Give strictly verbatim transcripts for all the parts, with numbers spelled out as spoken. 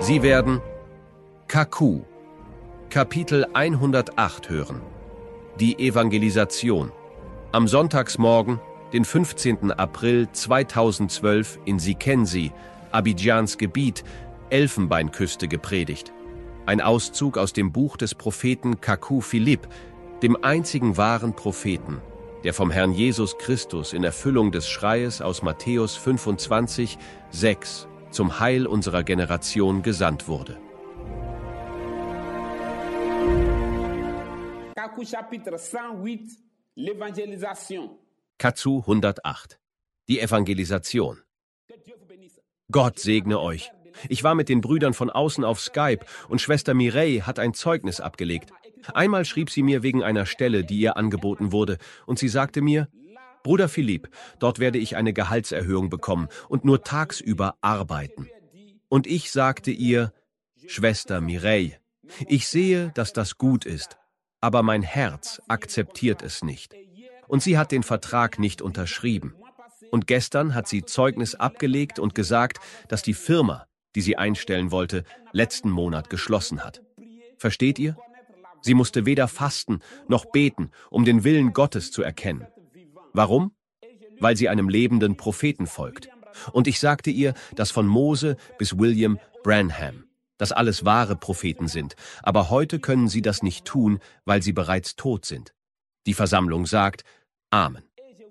Sie werden Kaku, Kapitel hundertacht hören. Die Evangelisation. Am Sonntagsmorgen, den fünfzehnten April zweitausendzwölf in Sikensi, Abidjans Gebiet, Elfenbeinküste gepredigt. Ein Auszug aus dem Buch des Propheten Kaku Philipp, dem einzigen wahren Propheten, der vom Herrn Jesus Christus in Erfüllung des Schreies aus Matthäus fünfundzwanzig, sechs zum Heil unserer Generation gesandt wurde. Kaku chapitre cent huit, l'évangélisation. Katsu hundertacht. Die Evangelisation. Gott segne euch. Ich war mit den Brüdern von außen auf Skype und Schwester Mireille hat ein Zeugnis abgelegt. Einmal schrieb sie mir wegen einer Stelle, die ihr angeboten wurde, und sie sagte mir: Bruder Philipp, dort werde ich eine Gehaltserhöhung bekommen und nur tagsüber arbeiten. Und ich sagte ihr: Schwester Mireille, ich sehe, dass das gut ist, aber mein Herz akzeptiert es nicht. Und sie hat den Vertrag nicht unterschrieben. Und gestern hat sie Zeugnis abgelegt und gesagt, dass die Firma, die sie einstellen wollte, letzten Monat geschlossen hat. Versteht ihr? Sie musste weder fasten noch beten, um den Willen Gottes zu erkennen. Warum? Weil sie einem lebenden Propheten folgt. Und ich sagte ihr, dass von Mose bis William Branham, dass alles wahre Propheten sind, aber heute können sie das nicht tun, weil sie bereits tot sind. Die Versammlung sagt: Amen.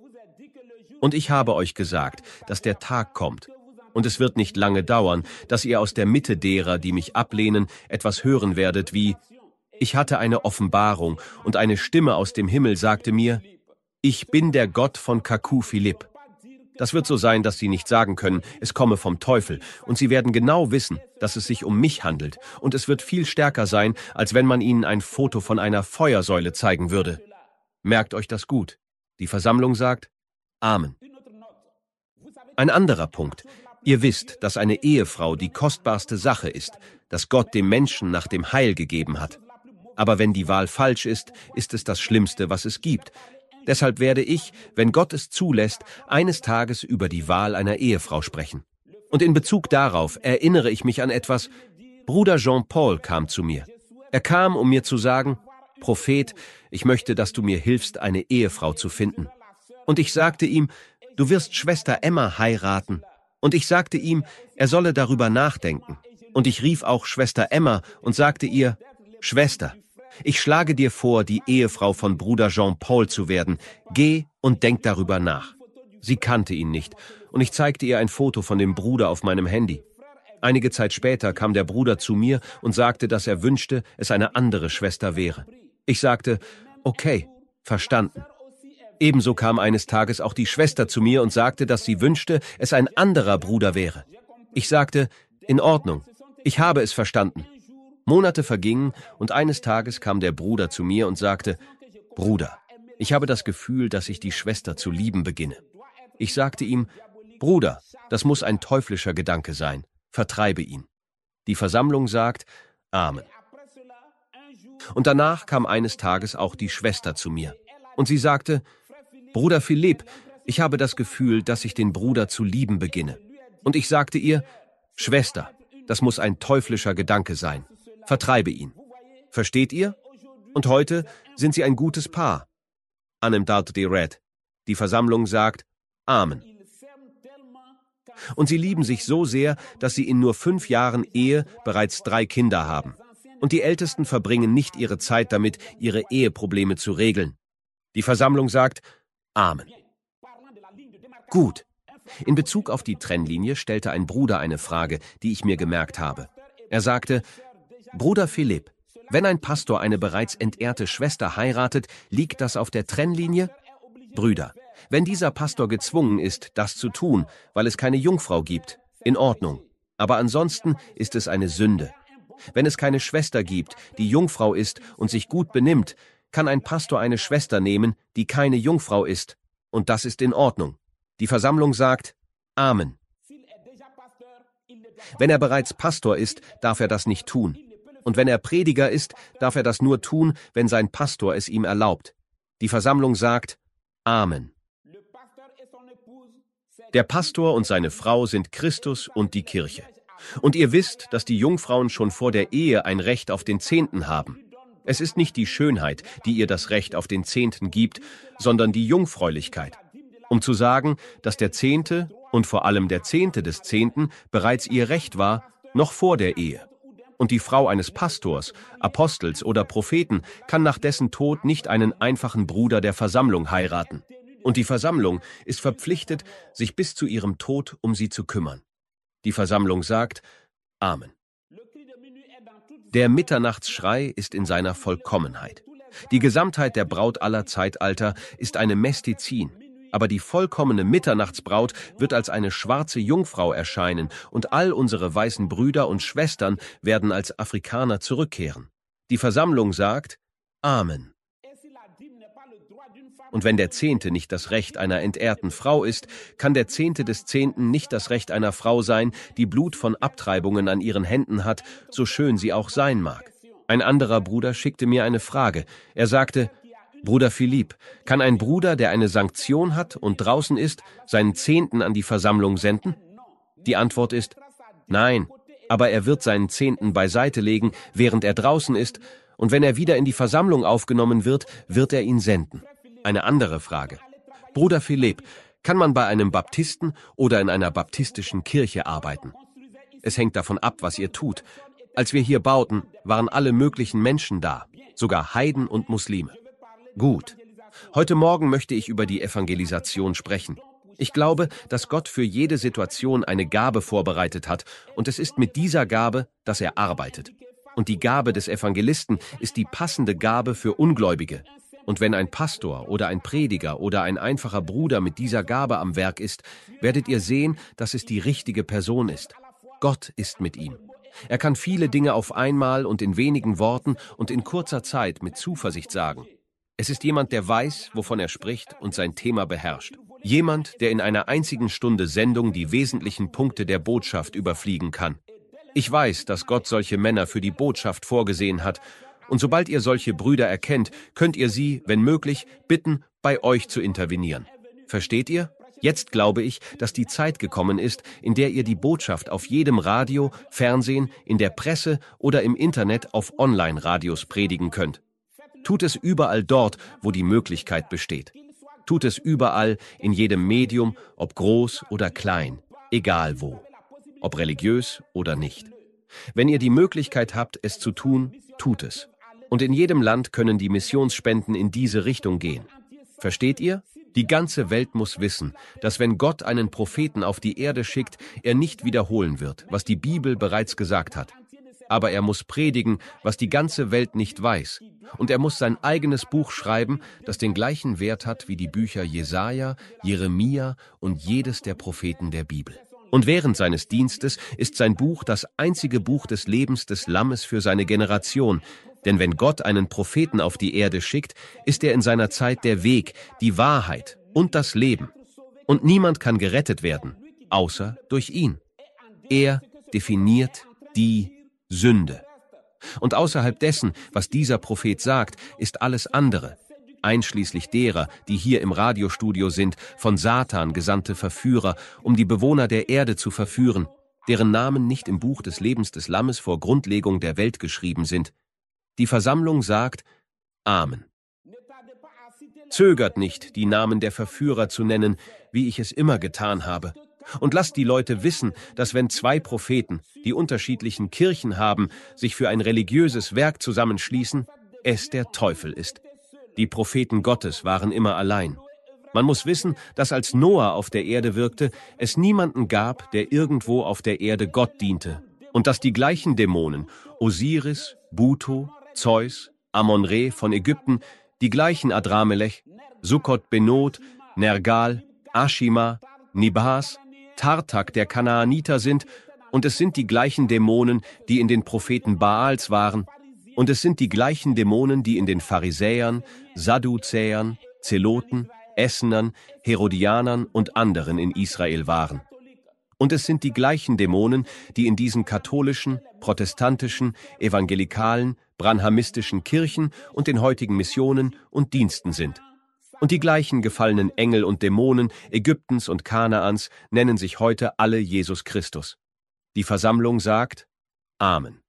Und ich habe euch gesagt, dass der Tag kommt, und es wird nicht lange dauern, dass ihr aus der Mitte derer, die mich ablehnen, etwas hören werdet wie: Ich hatte eine Offenbarung, und eine Stimme aus dem Himmel sagte mir: Ich bin der Gott von Kaku Philipp. Das wird so sein, dass sie nicht sagen können, es komme vom Teufel, und sie werden genau wissen, dass es sich um mich handelt, und es wird viel stärker sein, als wenn man ihnen ein Foto von einer Feuersäule zeigen würde. Merkt euch das gut. Die Versammlung sagt: Amen. Ein anderer Punkt. Ihr wisst, dass eine Ehefrau die kostbarste Sache ist, dass Gott dem Menschen nach dem Heil gegeben hat. Aber wenn die Wahl falsch ist, ist es das Schlimmste, was es gibt. Deshalb werde ich, wenn Gott es zulässt, eines Tages über die Wahl einer Ehefrau sprechen. Und in Bezug darauf erinnere ich mich an etwas. Bruder Jean-Paul kam zu mir. Er kam, um mir zu sagen: Prophet, ich möchte, dass du mir hilfst, eine Ehefrau zu finden. Und ich sagte ihm: Du wirst Schwester Emma heiraten. Und ich sagte ihm, er solle darüber nachdenken. Und ich rief auch Schwester Emma und sagte ihr: Schwester, ich schlage dir vor, die Ehefrau von Bruder Jean-Paul zu werden. Geh und denk darüber nach. Sie kannte ihn nicht, und ich zeigte ihr ein Foto von dem Bruder auf meinem Handy. Einige Zeit später kam der Bruder zu mir und sagte, dass er wünschte, es eine andere Schwester wäre. Ich sagte: Okay, verstanden. Ebenso kam eines Tages auch die Schwester zu mir und sagte, dass sie wünschte, es ein anderer Bruder wäre. Ich sagte: In Ordnung, ich habe es verstanden. Monate vergingen, und eines Tages kam der Bruder zu mir und sagte: Bruder, ich habe das Gefühl, dass ich die Schwester zu lieben beginne. Ich sagte ihm: Bruder, das muss ein teuflischer Gedanke sein. Vertreibe ihn. Die Versammlung sagt: Amen. Und danach kam eines Tages auch die Schwester zu mir. Und sie sagte: Bruder Philipp, ich habe das Gefühl, dass ich den Bruder zu lieben beginne. Und ich sagte ihr: Schwester, das muss ein teuflischer Gedanke sein. Vertreibe ihn. Versteht ihr? Und heute sind sie ein gutes Paar. Anemdalt de Red. Die Versammlung sagt: Amen. Und sie lieben sich so sehr, dass sie in nur fünf Jahren Ehe bereits drei Kinder haben. Und die Ältesten verbringen nicht ihre Zeit damit, ihre Eheprobleme zu regeln. Die Versammlung sagt: Amen. Gut. In Bezug auf die Trennlinie stellte ein Bruder eine Frage, die ich mir gemerkt habe. Er sagte: Bruder Philipp, wenn ein Pastor eine bereits entehrte Schwester heiratet, liegt das auf der Trennlinie? Brüder, wenn dieser Pastor gezwungen ist, das zu tun, weil es keine Jungfrau gibt, in Ordnung. Aber ansonsten ist es eine Sünde. Wenn es keine Schwester gibt, die Jungfrau ist und sich gut benimmt, kann ein Pastor eine Schwester nehmen, die keine Jungfrau ist. Und das ist in Ordnung. Die Versammlung sagt: Amen. Wenn er bereits Pastor ist, darf er das nicht tun. Und wenn er Prediger ist, darf er das nur tun, wenn sein Pastor es ihm erlaubt. Die Versammlung sagt: Amen. Der Pastor und seine Frau sind Christus und die Kirche. Und ihr wisst, dass die Jungfrauen schon vor der Ehe ein Recht auf den Zehnten haben. Es ist nicht die Schönheit, die ihr das Recht auf den Zehnten gibt, sondern die Jungfräulichkeit. Um zu sagen, dass der Zehnte und vor allem der Zehnte des Zehnten bereits ihr Recht war, noch vor der Ehe. Und die Frau eines Pastors, Apostels oder Propheten kann nach dessen Tod nicht einen einfachen Bruder der Versammlung heiraten. Und die Versammlung ist verpflichtet, sich bis zu ihrem Tod um sie zu kümmern. Die Versammlung sagt: Amen. Der Mitternachtsschrei ist in seiner Vollkommenheit. Die Gesamtheit der Braut aller Zeitalter ist eine Mestizin, aber die vollkommene Mitternachtsbraut wird als eine schwarze Jungfrau erscheinen und all unsere weißen Brüder und Schwestern werden als Afrikaner zurückkehren. Die Versammlung sagt: Amen. Und wenn der Zehnte nicht das Recht einer entehrten Frau ist, kann der Zehnte des Zehnten nicht das Recht einer Frau sein, die Blut von Abtreibungen an ihren Händen hat, so schön sie auch sein mag. Ein anderer Bruder schickte mir eine Frage. Er sagte: Bruder Philipp, kann ein Bruder, der eine Sanktion hat und draußen ist, seinen Zehnten an die Versammlung senden? Die Antwort ist: Nein, aber er wird seinen Zehnten beiseite legen, während er draußen ist, und wenn er wieder in die Versammlung aufgenommen wird, wird er ihn senden. Eine andere Frage. Bruder Philipp, kann man bei einem Baptisten oder in einer baptistischen Kirche arbeiten? Es hängt davon ab, was ihr tut. Als wir hier bauten, waren alle möglichen Menschen da, sogar Heiden und Muslime. Gut. Heute Morgen möchte ich über die Evangelisation sprechen. Ich glaube, dass Gott für jede Situation eine Gabe vorbereitet hat, und es ist mit dieser Gabe, dass er arbeitet. Und die Gabe des Evangelisten ist die passende Gabe für Ungläubige. Und wenn ein Pastor oder ein Prediger oder ein einfacher Bruder mit dieser Gabe am Werk ist, werdet ihr sehen, dass es die richtige Person ist. Gott ist mit ihm. Er kann viele Dinge auf einmal und in wenigen Worten und in kurzer Zeit mit Zuversicht sagen. Es ist jemand, der weiß, wovon er spricht und sein Thema beherrscht. Jemand, der in einer einzigen Stunde Sendung die wesentlichen Punkte der Botschaft überfliegen kann. Ich weiß, dass Gott solche Männer für die Botschaft vorgesehen hat. Und sobald ihr solche Brüder erkennt, könnt ihr sie, wenn möglich, bitten, bei euch zu intervenieren. Versteht ihr? Jetzt glaube ich, dass die Zeit gekommen ist, in der ihr die Botschaft auf jedem Radio, Fernsehen, in der Presse oder im Internet auf Online-Radios predigen könnt. Tut es überall dort, wo die Möglichkeit besteht. Tut es überall, in jedem Medium, ob groß oder klein, egal wo. Ob religiös oder nicht. Wenn ihr die Möglichkeit habt, es zu tun, tut es. Und in jedem Land können die Missionsspenden in diese Richtung gehen. Versteht ihr? Die ganze Welt muss wissen, dass wenn Gott einen Propheten auf die Erde schickt, er nicht wiederholen wird, was die Bibel bereits gesagt hat. Aber er muss predigen, was die ganze Welt nicht weiß. Und er muss sein eigenes Buch schreiben, das den gleichen Wert hat wie die Bücher Jesaja, Jeremia und jedes der Propheten der Bibel. Und während seines Dienstes ist sein Buch das einzige Buch des Lebens des Lammes für seine Generation. Denn wenn Gott einen Propheten auf die Erde schickt, ist er in seiner Zeit der Weg, die Wahrheit und das Leben. Und niemand kann gerettet werden, außer durch ihn. Er definiert die Sünde. Und außerhalb dessen, was dieser Prophet sagt, ist alles andere, einschließlich derer, die hier im Radiostudio sind, von Satan gesandte Verführer, um die Bewohner der Erde zu verführen, deren Namen nicht im Buch des Lebens des Lammes vor Grundlegung der Welt geschrieben sind. Die Versammlung sagt: Amen. Zögert nicht, die Namen der Verführer zu nennen, wie ich es immer getan habe. Und lasst die Leute wissen, dass wenn zwei Propheten, die unterschiedlichen Kirchen haben, sich für ein religiöses Werk zusammenschließen, es der Teufel ist. Die Propheten Gottes waren immer allein. Man muss wissen, dass als Noah auf der Erde wirkte, es niemanden gab, der irgendwo auf der Erde Gott diente. Und dass die gleichen Dämonen, Osiris, Buto, Zeus, Amon-Re von Ägypten, die gleichen Adramelech, Sukkot-Benot, Nergal, Ashima, Nibhas, Tartak der Kanaaniter sind, und es sind die gleichen Dämonen, die in den Propheten Baals waren, und es sind die gleichen Dämonen, die in den Pharisäern, Sadduzäern, Zeloten, Essenern, Herodianern und anderen in Israel waren. Und es sind die gleichen Dämonen, die in diesen katholischen, protestantischen, evangelikalen, branhamistischen Kirchen und den heutigen Missionen und Diensten sind. Und die gleichen gefallenen Engel und Dämonen Ägyptens und Kanaans nennen sich heute alle Jesus Christus. Die Versammlung sagt Amen.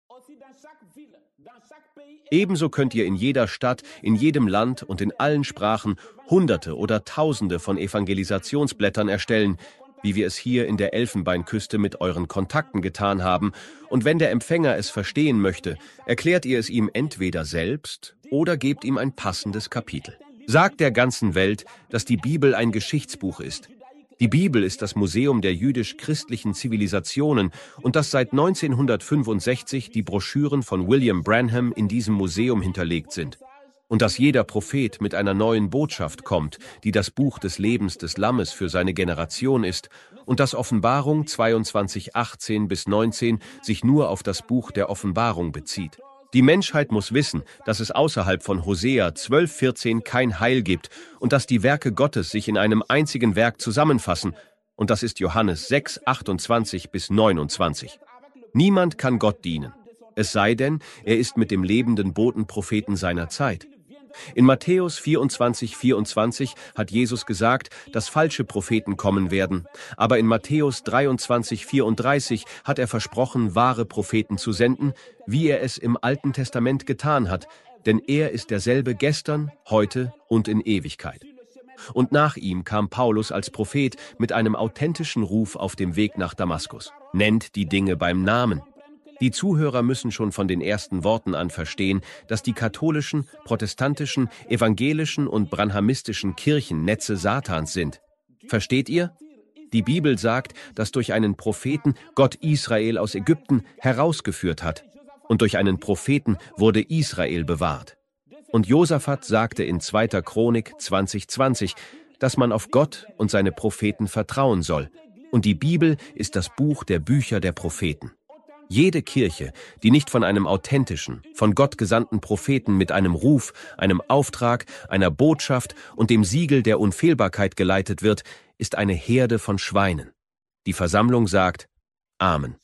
Ebenso könnt ihr in jeder Stadt, in jedem Land und in allen Sprachen Hunderte oder Tausende von Evangelisationsblättern erstellen, wie wir es hier in der Elfenbeinküste mit euren Kontakten getan haben, und wenn der Empfänger es verstehen möchte, erklärt ihr es ihm entweder selbst oder gebt ihm ein passendes Kapitel. Sagt der ganzen Welt, dass die Bibel ein Geschichtsbuch ist. Die Bibel ist das Museum der jüdisch-christlichen Zivilisationen und dass seit neunzehnhundertfünfundsechzig die Broschüren von William Branham in diesem Museum hinterlegt sind. Und dass jeder Prophet mit einer neuen Botschaft kommt, die das Buch des Lebens des Lammes für seine Generation ist, und dass Offenbarung zweiundzwanzig, achtzehn bis neunzehn sich nur auf das Buch der Offenbarung bezieht. Die Menschheit muss wissen, dass es außerhalb von Hosea zwölf, vierzehn kein Heil gibt und dass die Werke Gottes sich in einem einzigen Werk zusammenfassen, und das ist Johannes sechs, achtundzwanzig bis neunundzwanzig. Niemand kann Gott dienen, es sei denn, er ist mit dem lebenden Botenpropheten seiner Zeit. In Matthäus vierundzwanzig, vierundzwanzig hat Jesus gesagt, dass falsche Propheten kommen werden, aber in Matthäus dreiundzwanzig, vierunddreißig hat er versprochen, wahre Propheten zu senden, wie er es im Alten Testament getan hat, denn er ist derselbe gestern, heute und in Ewigkeit. Und nach ihm kam Paulus als Prophet mit einem authentischen Ruf auf dem Weg nach Damaskus. Nennt die Dinge beim Namen. Die Zuhörer müssen schon von den ersten Worten an verstehen, dass die katholischen, protestantischen, evangelischen und branhamistischen Kirchen Netze Satans sind. Versteht ihr? Die Bibel sagt, dass durch einen Propheten Gott Israel aus Ägypten herausgeführt hat. Und durch einen Propheten wurde Israel bewahrt. Und Josaphat sagte in zweiter Chronik zwanzig zwanzig, dass man auf Gott und seine Propheten vertrauen soll. Und die Bibel ist das Buch der Bücher der Propheten. Jede Kirche, die nicht von einem authentischen, von Gott gesandten Propheten mit einem Ruf, einem Auftrag, einer Botschaft und dem Siegel der Unfehlbarkeit geleitet wird, ist eine Herde von Schweinen. Die Versammlung sagt Amen.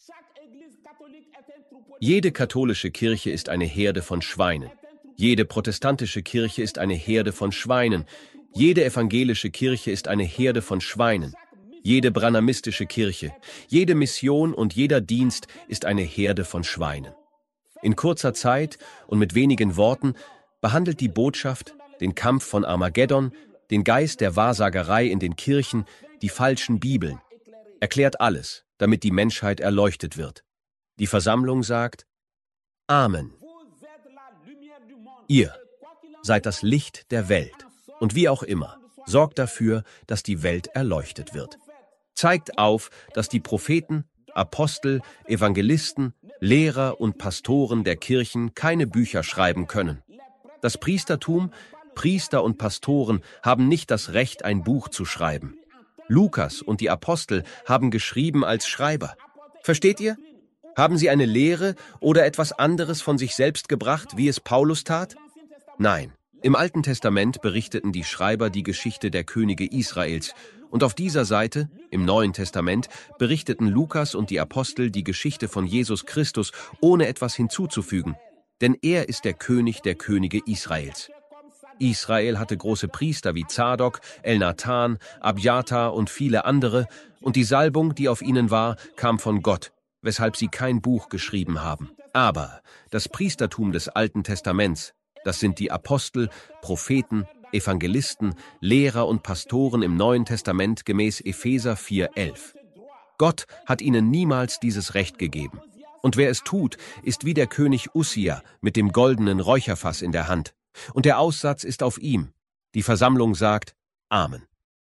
Jede katholische Kirche ist eine Herde von Schweinen. Jede protestantische Kirche ist eine Herde von Schweinen. Jede evangelische Kirche ist eine Herde von Schweinen. Jede branhamistische Kirche, jede Mission und jeder Dienst ist eine Herde von Schweinen. In kurzer Zeit und mit wenigen Worten behandelt die Botschaft den Kampf von Armageddon, den Geist der Wahrsagerei in den Kirchen, die falschen Bibeln, erklärt alles, damit die Menschheit erleuchtet wird. Die Versammlung sagt Amen. Ihr seid das Licht der Welt und wie auch immer, sorgt dafür, dass die Welt erleuchtet wird. Zeigt auf, dass die Propheten, Apostel, Evangelisten, Lehrer und Pastoren der Kirchen keine Bücher schreiben können. Das Priestertum, Priester und Pastoren haben nicht das Recht, ein Buch zu schreiben. Lukas und die Apostel haben geschrieben als Schreiber. Versteht ihr? Haben sie eine Lehre oder etwas anderes von sich selbst gebracht, wie es Paulus tat? Nein. Im Alten Testament berichteten die Schreiber die Geschichte der Könige Israels und auf dieser Seite, im Neuen Testament, berichteten Lukas und die Apostel die Geschichte von Jesus Christus, ohne etwas hinzuzufügen, denn er ist der König der Könige Israels. Israel hatte große Priester wie Zadok, Elnathan, Abjatar und viele andere, und die Salbung, die auf ihnen war, kam von Gott, weshalb sie kein Buch geschrieben haben. Aber das Priestertum des Alten Testaments, das sind die Apostel, Propheten, Evangelisten, Lehrer und Pastoren im Neuen Testament gemäß Epheser vier elf. Gott hat ihnen niemals dieses Recht gegeben. Und wer es tut, ist wie der König Ussia mit dem goldenen Räucherfass in der Hand. Und der Aussatz ist auf ihm. Die Versammlung sagt Amen.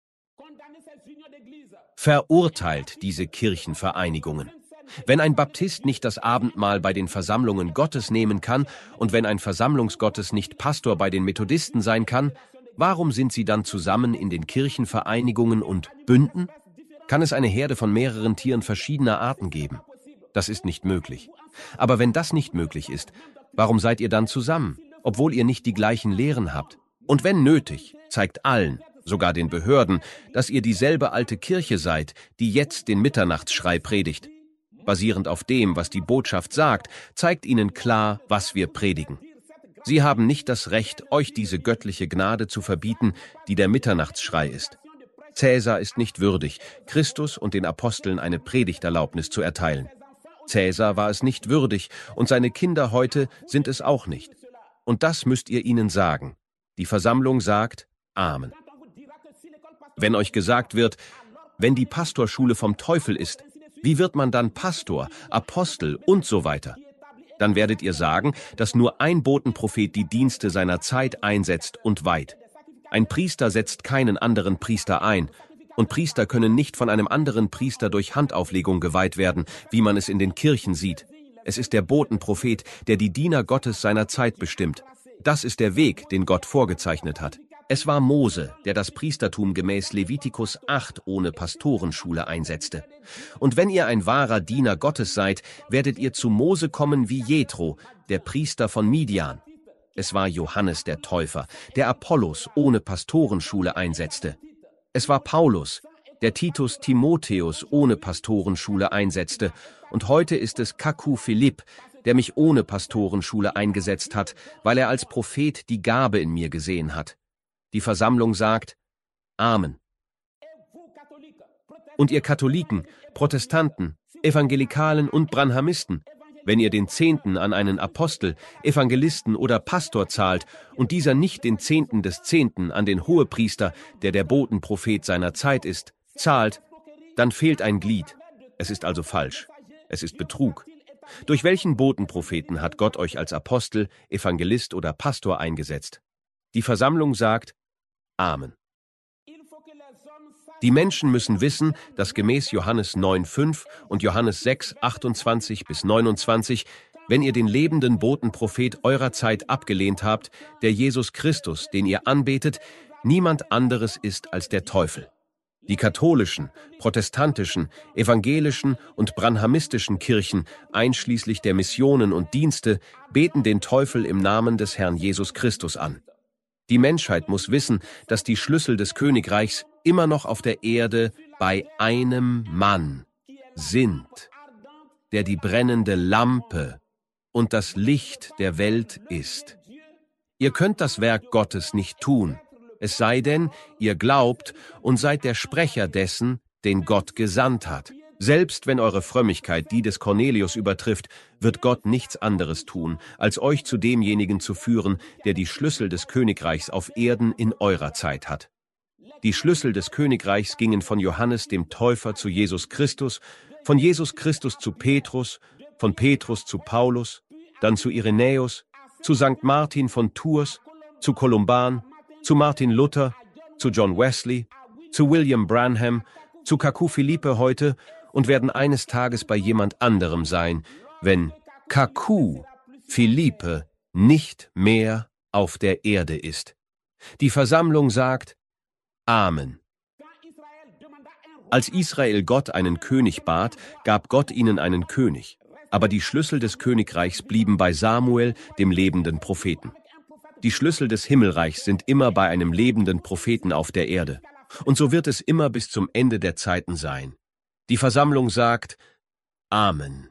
Verurteilt diese Kirchenvereinigungen. Wenn ein Baptist nicht das Abendmahl bei den Versammlungen Gottes nehmen kann und wenn ein Versammlungsgottes nicht Pastor bei den Methodisten sein kann, warum sind sie dann zusammen in den Kirchenvereinigungen und Bünden? Kann es eine Herde von mehreren Tieren verschiedener Arten geben? Das ist nicht möglich. Aber wenn das nicht möglich ist, warum seid ihr dann zusammen, obwohl ihr nicht die gleichen Lehren habt? Und wenn nötig, zeigt allen, sogar den Behörden, dass ihr dieselbe alte Kirche seid, die jetzt den Mitternachtsschrei predigt. Basierend auf dem, was die Botschaft sagt, zeigt ihnen klar, was wir predigen. Sie haben nicht das Recht, euch diese göttliche Gnade zu verbieten, die der Mitternachtsschrei ist. Cäsar ist nicht würdig, Christus und den Aposteln eine Predigterlaubnis zu erteilen. Cäsar war es nicht würdig, und seine Kinder heute sind es auch nicht. Und das müsst ihr ihnen sagen. Die Versammlung sagt Amen. Wenn euch gesagt wird, wenn die Pastorschule vom Teufel ist, wie wird man dann Pastor, Apostel und so weiter? Dann werdet ihr sagen, dass nur ein Botenprophet die Dienste seiner Zeit einsetzt und weiht. Ein Priester setzt keinen anderen Priester ein, und Priester können nicht von einem anderen Priester durch Handauflegung geweiht werden, wie man es in den Kirchen sieht. Es ist der Botenprophet, der die Diener Gottes seiner Zeit bestimmt. Das ist der Weg, den Gott vorgezeichnet hat. Es war Mose, der das Priestertum gemäß Levitikus acht ohne Pastorenschule einsetzte. Und wenn ihr ein wahrer Diener Gottes seid, werdet ihr zu Mose kommen wie Jethro, der Priester von Midian. Es war Johannes der Täufer, der Apollos ohne Pastorenschule einsetzte. Es war Paulus, der Titus Timotheus ohne Pastorenschule einsetzte. Und heute ist es Kaku Philipp, der mich ohne Pastorenschule eingesetzt hat, weil er als Prophet die Gabe in mir gesehen hat. Die Versammlung sagt Amen. Und ihr Katholiken, Protestanten, Evangelikalen und Branhamisten, wenn ihr den Zehnten an einen Apostel, Evangelisten oder Pastor zahlt und dieser nicht den Zehnten des Zehnten an den Hohepriester, der der Botenprophet seiner Zeit ist, zahlt, dann fehlt ein Glied. Es ist also falsch. Es ist Betrug. Durch welchen Botenpropheten hat Gott euch als Apostel, Evangelist oder Pastor eingesetzt? Die Versammlung sagt Amen. Die Menschen müssen wissen, dass gemäß Johannes neun fünf und Johannes sechs achtundzwanzig bis neunundzwanzig, wenn ihr den lebenden Botenprophet eurer Zeit abgelehnt habt, der Jesus Christus, den ihr anbetet, niemand anderes ist als der Teufel. Die katholischen, protestantischen, evangelischen und branhamistischen Kirchen, einschließlich der Missionen und Dienste, beten den Teufel im Namen des Herrn Jesus Christus an. Die Menschheit muss wissen, dass die Schlüssel des Königreichs immer noch auf der Erde bei einem Mann sind, der die brennende Lampe und das Licht der Welt ist. Ihr könnt das Werk Gottes nicht tun, es sei denn, ihr glaubt und seid der Sprecher dessen, den Gott gesandt hat. Selbst wenn eure Frömmigkeit die des Cornelius übertrifft, wird Gott nichts anderes tun, als euch zu demjenigen zu führen, der die Schlüssel des Königreichs auf Erden in eurer Zeit hat. Die Schlüssel des Königreichs gingen von Johannes dem Täufer zu Jesus Christus, von Jesus Christus zu Petrus, von Petrus zu Paulus, dann zu Irenäus, zu Sankt Martin von Tours, zu Kolumban, zu Martin Luther, zu John Wesley, zu William Branham, zu Kaku Philippe heute und werden eines Tages bei jemand anderem sein, wenn Kaku Philippe nicht mehr auf der Erde ist. Die Versammlung sagt Amen. Als Israel Gott einen König bat, gab Gott ihnen einen König. Aber die Schlüssel des Königreichs blieben bei Samuel, dem lebenden Propheten. Die Schlüssel des Himmelreichs sind immer bei einem lebenden Propheten auf der Erde. Und so wird es immer bis zum Ende der Zeiten sein. Die Versammlung sagt Amen.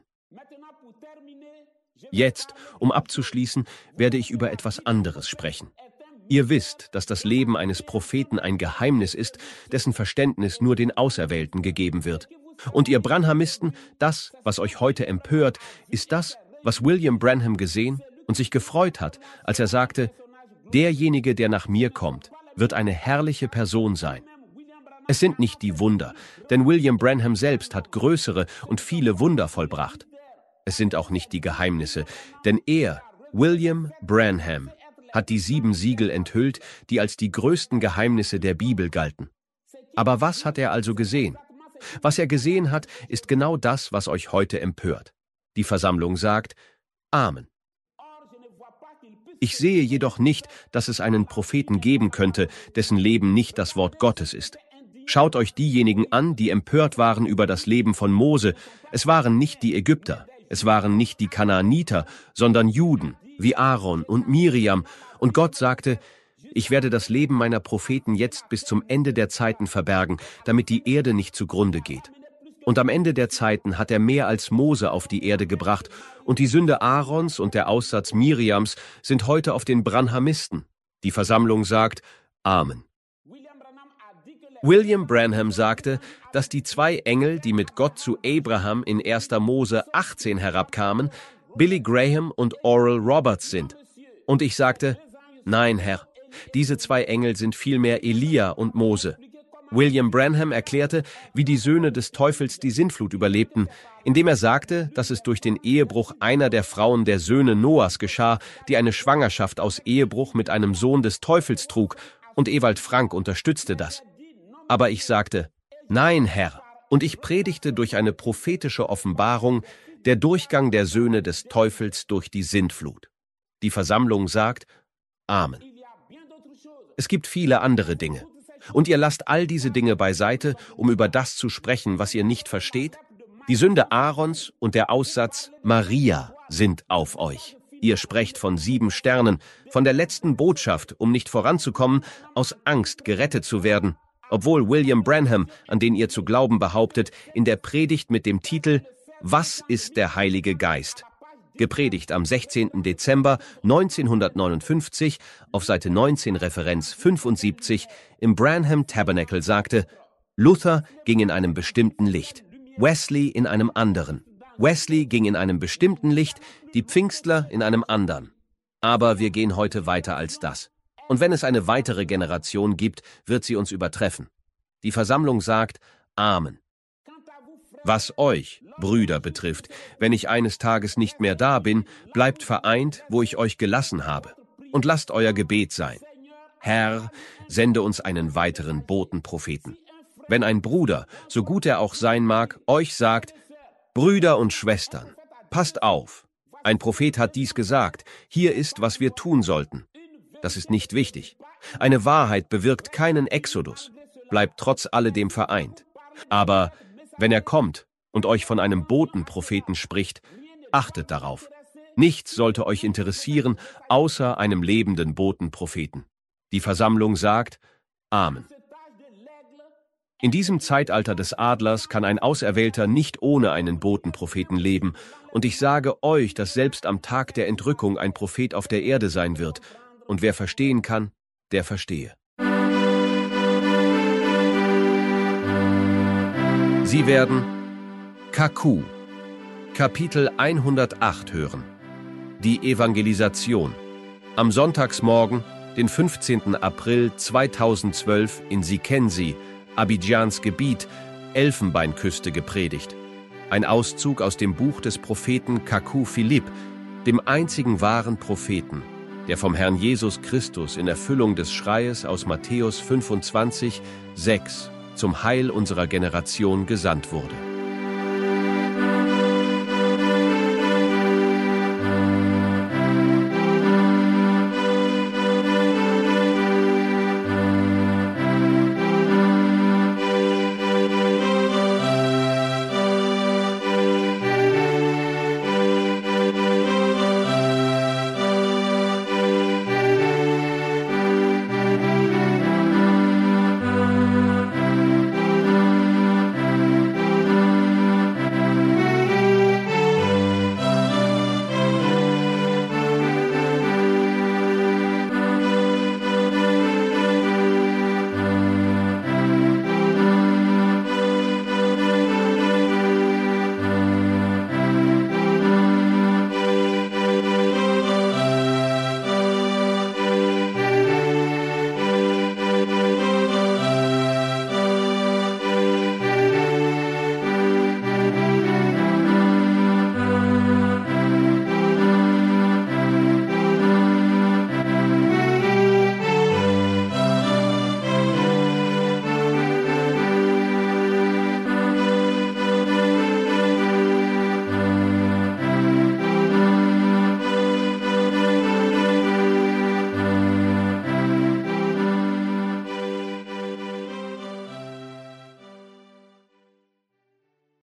Jetzt, um abzuschließen, werde ich über etwas anderes sprechen. Ihr wisst, dass das Leben eines Propheten ein Geheimnis ist, dessen Verständnis nur den Auserwählten gegeben wird. Und ihr Branhamisten, das, was euch heute empört, ist das, was William Branham gesehen und sich gefreut hat, als er sagte, derjenige, der nach mir kommt, wird eine herrliche Person sein. Es sind nicht die Wunder, denn William Branham selbst hat größere und viele Wunder vollbracht. Es sind auch nicht die Geheimnisse, denn er, William Branham, hat die sieben Siegel enthüllt, die als die größten Geheimnisse der Bibel galten. Aber was hat er also gesehen? Was er gesehen hat, ist genau das, was euch heute empört. Die Versammlung sagt Amen. Ich sehe jedoch nicht, dass es einen Propheten geben könnte, dessen Leben nicht das Wort Gottes ist. Schaut euch diejenigen an, die empört waren über das Leben von Mose. Es waren nicht die Ägypter, es waren nicht die Kanaaniter, sondern Juden, wie Aaron und Miriam. Und Gott sagte, ich werde das Leben meiner Propheten jetzt bis zum Ende der Zeiten verbergen, damit die Erde nicht zugrunde geht. Und am Ende der Zeiten hat er mehr als Mose auf die Erde gebracht, und die Sünde Aarons und der Aussatz Miriams sind heute auf den Branhamisten. Die Versammlung sagt Amen. William Branham sagte, dass die zwei Engel, die mit Gott zu Abraham in erster Mose achtzehn herabkamen, Billy Graham und Oral Roberts sind. Und ich sagte, nein, Herr, diese zwei Engel sind vielmehr Elia und Mose. William Branham erklärte, wie die Söhne des Teufels die Sintflut überlebten, indem er sagte, dass es durch den Ehebruch einer der Frauen der Söhne Noahs geschah, die eine Schwangerschaft aus Ehebruch mit einem Sohn des Teufels trug, und Ewald Frank unterstützte das. Aber ich sagte, nein, Herr, und ich predigte durch eine prophetische Offenbarung der Durchgang der Söhne des Teufels durch die Sintflut. Die Versammlung sagt, Amen. Es gibt viele andere Dinge. Und ihr lasst all diese Dinge beiseite, um über das zu sprechen, was ihr nicht versteht? Die Sünde Aarons und der Aussatz Maria sind auf euch. Ihr sprecht von sieben Sternen, von der letzten Botschaft, um nicht voranzukommen, aus Angst gerettet zu werden, obwohl William Branham, an den ihr zu glauben behauptet, in der Predigt mit dem Titel »Was ist der Heilige Geist?« gepredigt am sechzehnten Dezember neunzehnhundertneunundfünfzig auf Seite neunzehn Referenz fünfundsiebzig im Branham Tabernacle sagte, Luther ging in einem bestimmten Licht, Wesley in einem anderen. Wesley ging in einem bestimmten Licht, die Pfingstler in einem anderen. Aber wir gehen heute weiter als das. Und wenn es eine weitere Generation gibt, wird sie uns übertreffen. Die Versammlung sagt Amen. Was euch, Brüder, betrifft, wenn ich eines Tages nicht mehr da bin, bleibt vereint, wo ich euch gelassen habe. Und lasst euer Gebet sein. Herr, sende uns einen weiteren Botenpropheten. Wenn ein Bruder, so gut er auch sein mag, euch sagt, Brüder und Schwestern, passt auf. Ein Prophet hat dies gesagt, hier ist, was wir tun sollten. Das ist nicht wichtig. Eine Wahrheit bewirkt keinen Exodus, bleibt trotz alledem vereint. Aber wenn er kommt und euch von einem Botenpropheten spricht, achtet darauf. Nichts sollte euch interessieren, außer einem lebenden Botenpropheten. Die Versammlung sagt Amen. In diesem Zeitalter des Adlers kann ein Auserwählter nicht ohne einen Botenpropheten leben, und ich sage euch, dass selbst am Tag der Entrückung ein Prophet auf der Erde sein wird, und wer verstehen kann, der verstehe. Sie werden K Q, Kapitel hundertacht hören. Die Evangelisation. Am Sonntagsmorgen, den fünfzehnten April zweitausendzwölf in Sikensi, Abidjans Gebiet, Elfenbeinküste gepredigt. Ein Auszug aus dem Buch des Propheten K Q Philipp, dem einzigen wahren Propheten, der vom Herrn Jesus Christus in Erfüllung des Schreies aus Matthäus fünfundzwanzig, sechs zum Heil unserer Generation gesandt wurde.